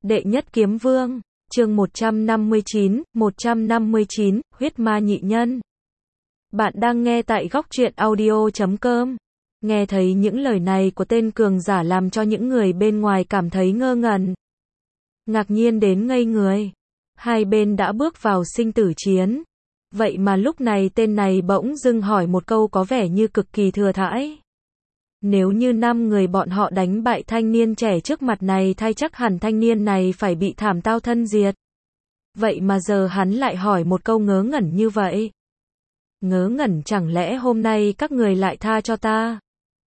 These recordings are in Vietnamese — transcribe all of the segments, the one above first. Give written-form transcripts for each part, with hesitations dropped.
Đệ nhất kiếm vương, chương 159, huyết ma nhị nhân. Bạn đang nghe tại góc truyện audio.com. Nghe thấy những lời này của tên cường giả làm cho những người bên ngoài cảm thấy ngơ ngẩn, ngạc nhiên đến ngây người. Hai bên đã bước vào sinh tử chiến. Vậy mà lúc này tên này bỗng dưng hỏi một câu có vẻ như cực kỳ thừa thãi. Nếu như 5 người bọn họ đánh bại thanh niên trẻ trước mặt này thay chắc hẳn thanh niên này phải bị thảm tao thân diệt. Vậy mà giờ hắn lại hỏi một câu ngớ ngẩn như vậy. Ngớ ngẩn, chẳng lẽ hôm nay các người lại tha cho ta?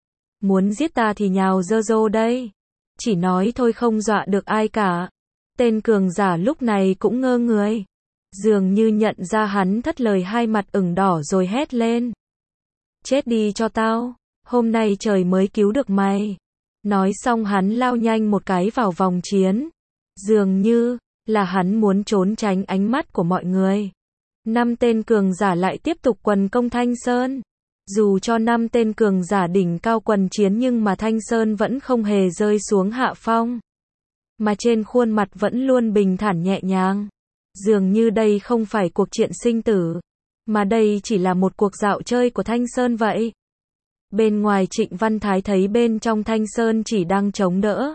Muốn giết ta thì nhào dơ dô đây. Chỉ nói thôi không dọa được ai cả. Tên cường giả lúc này cũng ngơ người. Dường như nhận ra hắn thất lời, hai mặt ửng đỏ rồi hét lên. Chết đi cho tao. Hôm nay trời mới cứu được mày. Nói xong hắn lao nhanh một cái vào vòng chiến. Dường như là hắn muốn trốn tránh ánh mắt của mọi người. 5 tên cường giả lại tiếp tục quần công Thanh Sơn. Dù cho 5 tên cường giả đỉnh cao quần chiến nhưng mà Thanh Sơn vẫn không hề rơi xuống hạ phong. Mà trên khuôn mặt vẫn luôn bình thản nhẹ nhàng. Dường như đây không phải cuộc chuyện sinh tử, mà đây chỉ là một cuộc dạo chơi của Thanh Sơn vậy. Bên ngoài Trịnh Văn Thái thấy bên trong Thanh Sơn chỉ đang chống đỡ.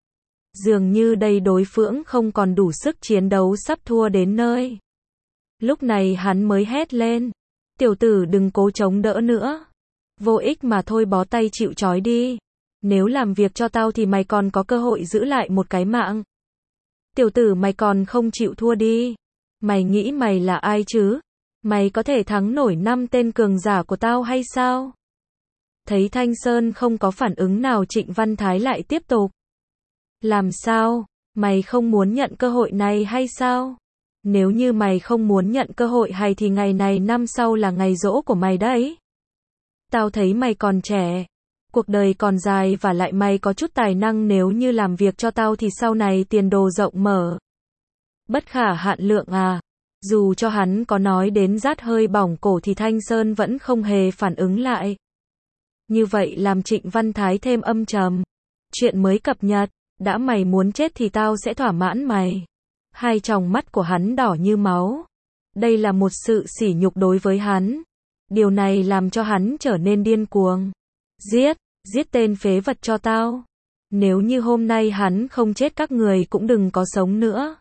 Dường như đây đối phương không còn đủ sức chiến đấu, sắp thua đến nơi. Lúc này hắn mới hét lên. Tiểu tử đừng cố chống đỡ nữa. Vô ích mà thôi, bó tay chịu trói đi. Nếu làm việc cho tao thì mày còn có cơ hội giữ lại một cái mạng. Tiểu tử mày còn không chịu thua đi. Mày nghĩ mày là ai chứ? Mày có thể thắng nổi 5 tên cường giả của tao hay sao? Thấy Thanh Sơn không có phản ứng nào, Trịnh Văn Thái lại tiếp tục. Làm sao? Mày không muốn nhận cơ hội này hay sao? Nếu như mày không muốn nhận cơ hội hay thì ngày này năm sau là ngày giỗ của mày đấy. Tao thấy mày còn trẻ. Cuộc đời còn dài và lại mày có chút tài năng, nếu như làm việc cho tao thì sau này tiền đồ rộng mở. Bất khả hạn lượng à. Dù cho hắn có nói đến rát hơi bỏng cổ thì Thanh Sơn vẫn không hề phản ứng lại. Như vậy làm Trịnh Văn Thái thêm âm trầm. Chuyện mới cập nhật, đã mày muốn chết thì tao sẽ thỏa mãn mày. Hai tròng mắt của hắn đỏ như máu. Đây là một sự sỉ nhục đối với hắn. Điều này làm cho hắn trở nên điên cuồng. Giết tên phế vật cho tao. Nếu như hôm nay hắn không chết các người cũng đừng có sống nữa.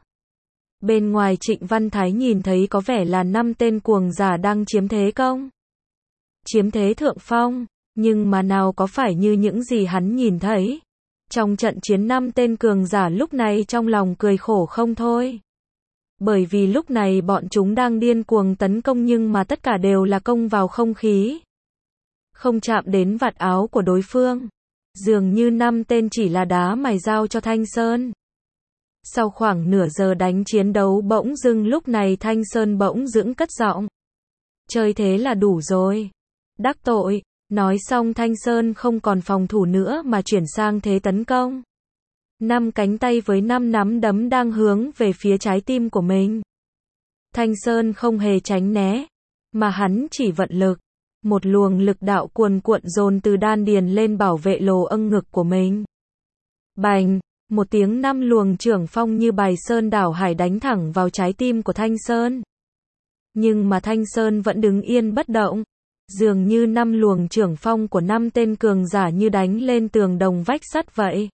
Bên ngoài Trịnh Văn Thái nhìn thấy có vẻ là 5 tên cuồng giả đang chiếm thế công. Chiếm thế thượng phong. Nhưng mà nào có phải như những gì hắn nhìn thấy. Trong trận chiến 5 tên cường giả lúc này trong lòng cười khổ không thôi. Bởi vì lúc này bọn chúng đang điên cuồng tấn công nhưng mà tất cả đều là công vào không khí. Không chạm đến vạt áo của đối phương. Dường như 5 tên chỉ là đá mài dao cho Thanh Sơn. Sau khoảng nửa giờ đánh chiến đấu, bỗng dưng lúc này Thanh Sơn bỗng dưng cất giọng. Chơi thế là đủ rồi. Đắc tội. Nói xong Thanh Sơn không còn phòng thủ nữa mà chuyển sang thế tấn công. 5 cánh tay với 5 nắm đấm đang hướng về phía trái tim của mình. Thanh Sơn không hề tránh né, mà hắn chỉ vận lực. Một luồng lực đạo cuồn cuộn dồn từ đan điền lên bảo vệ lỗ âng ngực của mình. Bành, một tiếng 5 luồng chưởng phong như bài sơn đảo hải đánh thẳng vào trái tim của Thanh Sơn. Nhưng mà Thanh Sơn vẫn đứng yên bất động. Dường như 5 luồng chưởng phong của 5 tên cường giả như đánh lên tường đồng vách sắt vậy.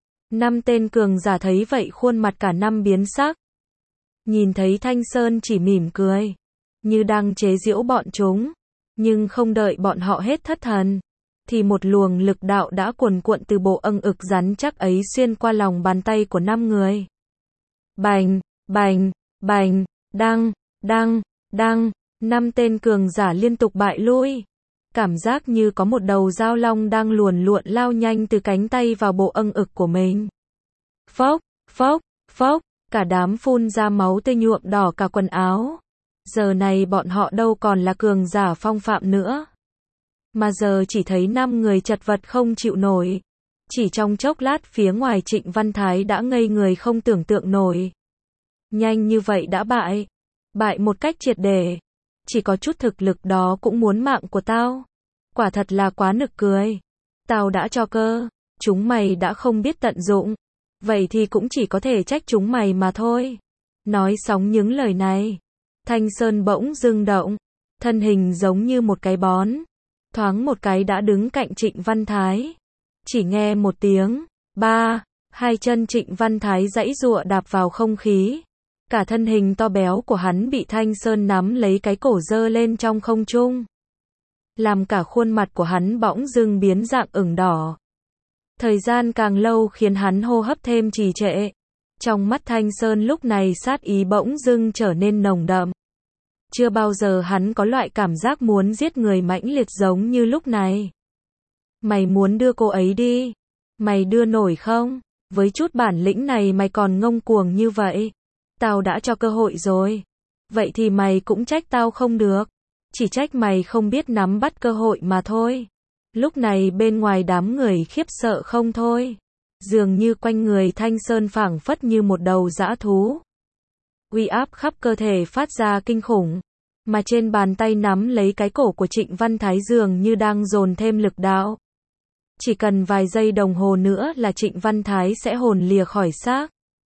5 tên cường giả thấy vậy khuôn mặt cả năm biến sắc. Nhìn thấy Thanh Sơn chỉ mỉm cười, như đang chế giễu bọn chúng. Nhưng không đợi bọn họ hết thất thần, thì một luồng lực đạo đã cuồn cuộn từ bộ âng ực rắn chắc ấy xuyên qua lòng bàn tay của 5 người. Bành, bành, bành, đăng, đăng, đăng. 5 tên cường giả liên tục bại lui. Cảm giác như có một đầu dao long đang luồn luộn lao nhanh từ cánh tay vào bộ âng ực của mình. Phốc, phốc, phốc, cả đám phun ra máu tươi nhuộm đỏ cả quần áo. Giờ này bọn họ đâu còn là cường giả phong phạm nữa. Mà giờ chỉ thấy 5 người chật vật không chịu nổi. Chỉ trong chốc lát phía ngoài Trịnh Văn Thái đã ngây người không tưởng tượng nổi. Nhanh như vậy đã bại. Bại một cách triệt để. Chỉ có chút thực lực đó cũng muốn mạng của tao. Quả thật là quá nực cười. Tao đã cho cơ. Chúng mày đã không biết tận dụng. Vậy thì cũng chỉ có thể trách chúng mày mà thôi. Nói xong những lời này, Thanh Sơn bỗng dưng động, thân hình giống như một cái bón, thoáng một cái đã đứng cạnh Trịnh Văn Thái. Chỉ nghe một tiếng, ba, hai chân Trịnh Văn Thái giãy giụa đạp vào không khí. Cả thân hình to béo của hắn bị Thanh Sơn nắm lấy cái cổ giơ lên trong không trung, làm cả khuôn mặt của hắn bỗng dưng biến dạng ửng đỏ. Thời gian càng lâu khiến hắn hô hấp thêm trì trệ. Trong mắt Thanh Sơn lúc này sát ý bỗng dưng trở nên nồng đậm. Chưa bao giờ hắn có loại cảm giác muốn giết người mãnh liệt giống như lúc này. Mày muốn đưa cô ấy đi? Mày đưa nổi không? Với chút bản lĩnh này mày còn ngông cuồng như vậy? Tao đã cho cơ hội rồi. Vậy thì mày cũng trách tao không được. Chỉ trách mày không biết nắm bắt cơ hội mà thôi. Lúc này bên ngoài đám người khiếp sợ không thôi. Dường như quanh người Thanh Sơn phảng phất như một đầu dã thú. Uy áp khắp cơ thể phát ra kinh khủng. Mà trên bàn tay nắm lấy cái cổ của Trịnh Văn Thái dường như đang dồn thêm lực đạo. Chỉ cần vài giây đồng hồ nữa là Trịnh Văn Thái sẽ hồn lìa khỏi xác.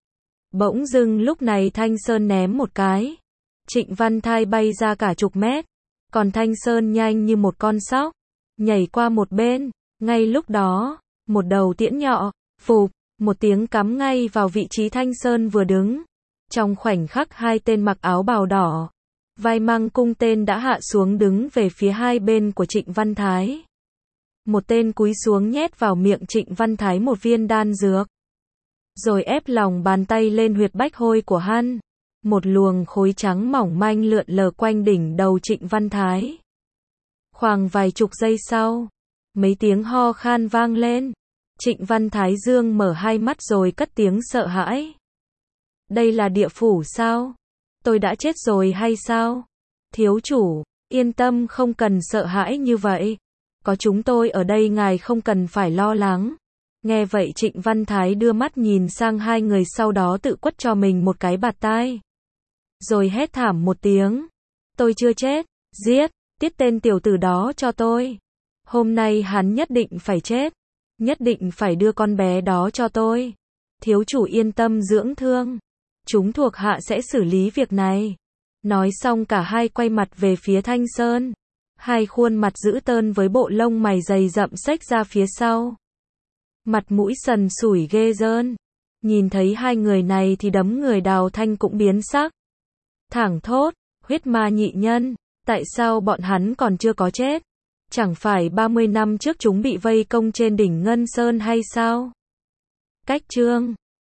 Bỗng dưng lúc này Thanh Sơn ném một cái. Trịnh Văn Thái bay ra cả chục mét. Còn Thanh Sơn nhanh như một con sóc, nhảy qua một bên. Ngay lúc đó, một đầu tiễn nhọ, phụp, một tiếng cắm ngay vào vị trí Thanh Sơn vừa đứng. Trong khoảnh khắc hai tên mặc áo bào đỏ, vai mang cung tên đã hạ xuống đứng về phía hai bên của Trịnh Văn Thái. Một tên cúi xuống nhét vào miệng Trịnh Văn Thái một viên đan dược. Rồi ép lòng bàn tay lên huyệt bách hôi của hắn. Một luồng khối trắng mỏng manh lượn lờ quanh đỉnh đầu Trịnh Văn Thái. Khoảng vài chục giây sau, mấy tiếng ho khan vang lên. Trịnh Văn Thái dương mở hai mắt rồi cất tiếng sợ hãi. Đây là địa phủ sao? Tôi đã chết rồi hay sao? Thiếu chủ, yên tâm không cần sợ hãi như vậy. Có chúng tôi ở đây ngài không cần phải lo lắng. Nghe vậy Trịnh Văn Thái đưa mắt nhìn sang hai người sau đó tự quất cho mình một cái bạt tai. Rồi hét thảm một tiếng. Tôi chưa chết, giết, tiết tên tiểu tử đó cho tôi. Hôm nay hắn nhất định phải chết. Nhất định phải đưa con bé đó cho tôi. Thiếu chủ yên tâm dưỡng thương. Chúng thuộc hạ sẽ xử lý việc này. Nói xong cả hai quay mặt về phía Thanh Sơn. Hai khuôn mặt dữ tợn với bộ lông mày dày rậm xếch ra phía sau. Mặt mũi sần sủi ghê rợn. Nhìn thấy hai người này thì đấm người Đào Thanh cũng biến sắc. Thảng thốt, huyết ma nhị nhân, tại sao bọn hắn còn chưa có chết? Chẳng phải 30 năm trước chúng bị vây công trên đỉnh Ngân Sơn hay sao? Cách chương